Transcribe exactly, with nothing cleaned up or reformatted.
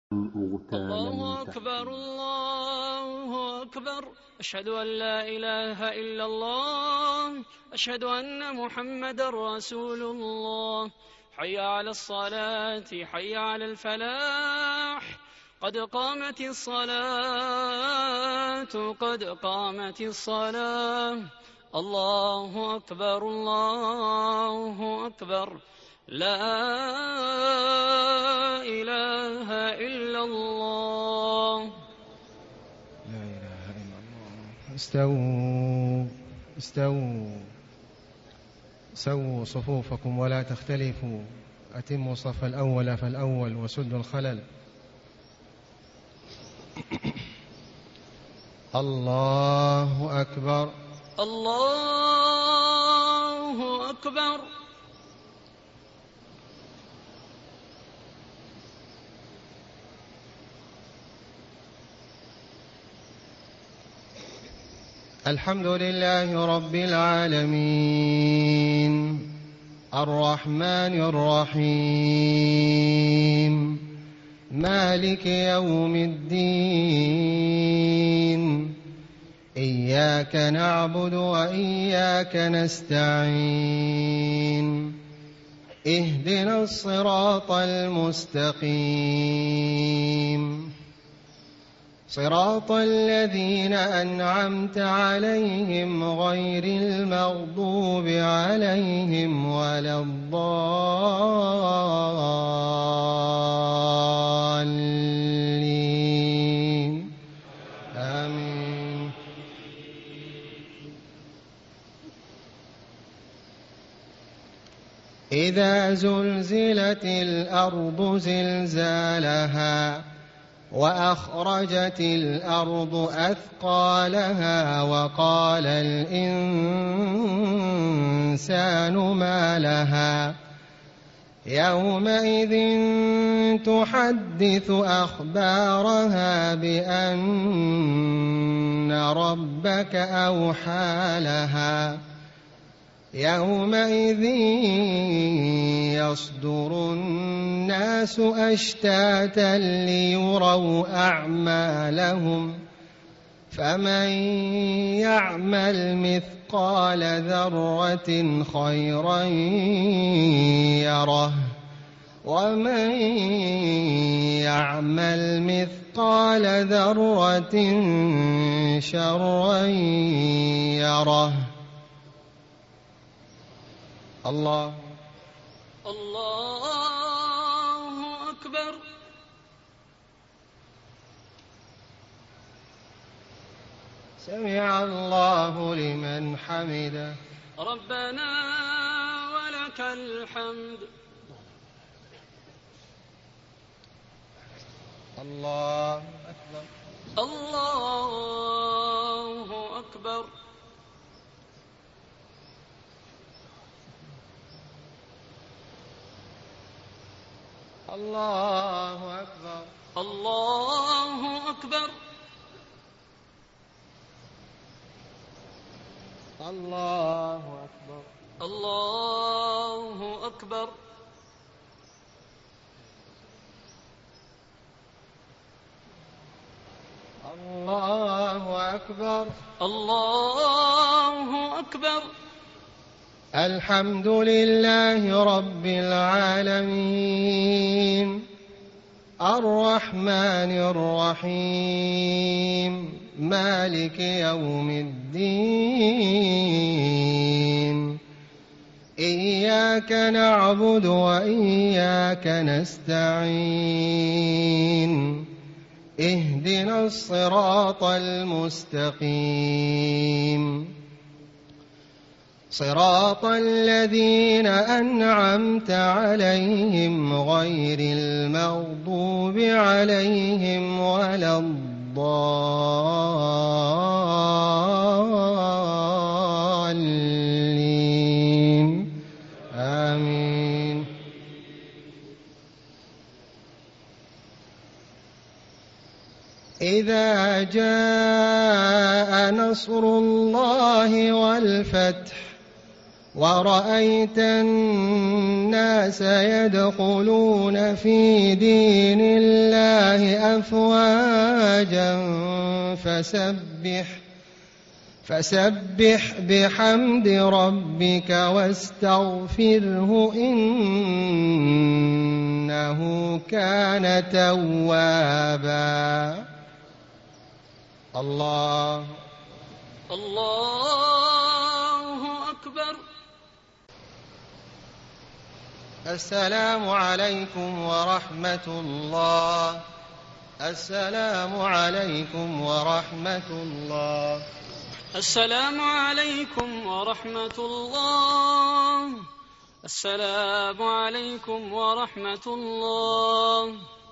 الله أكبر الله أكبر. أشهد أن لا إله إلا الله، أشهد أن محمدا رسول الله. حي على الصلاة، حي على الفلاح، قد قامت الصلاة، قد قامت الصلاة. الله أكبر الله أكبر. لا إله إلا الله. لا إله إلا الله. استووا استووا سووا صفوفكم ولا تختلفوا. أتموا الصف الأول فالأول وسدوا الخلل. الله أكبر الله أكبر. الحمد لله رب العالمين، الرحمن الرحيم، مالك يوم الدين. إياك نعبد وإياك نستعين. اهدنا الصراط المستقيم، صراط الذين أنعمت عليهم غير المغضوب عليهم ولا الضالين. آمين. إذا زلزلت الأرض زلزالها وأخرجت الأرض أثقالها وقال الإنسان ما لها يومئذ تحدث أخبارها بأن ربك أوحى لها. يومئذ يصدر الناس أشتاتا ليروا أعمالهم، فمن يعمل مثقال ذرة خيرا يره، ومن يعمل مثقال ذرة شرا يره. الله الله أكبر. سمع الله لمن حمده. ربنا ولك الحمد. الله أكبر الله أكبر. الله أكبر الله أكبر. الله أكبر الله أكبر. الله أكبر الله أكبر. الحمد لله رب العالمين، الرحمن الرحيم، مالك يوم الدين. إياك نعبد وإياك نستعين. اهدنا الصراط المستقيم، صراط الذين أنعمت عليهم غير المغضوب عليهم ولا الضالين. آمين. إذا جاء نصر الله والفتح ورأيت الناس يدخلون في دين الله أفواجا فسبح فسبح بحمد ربك واستغفره إنه كان توابا. الله الله أكبر. السلام عليكم ورحمة الله. السلام عليكم ورحمة الله. السلام عليكم ورحمة الله. السلام عليكم ورحمة الله.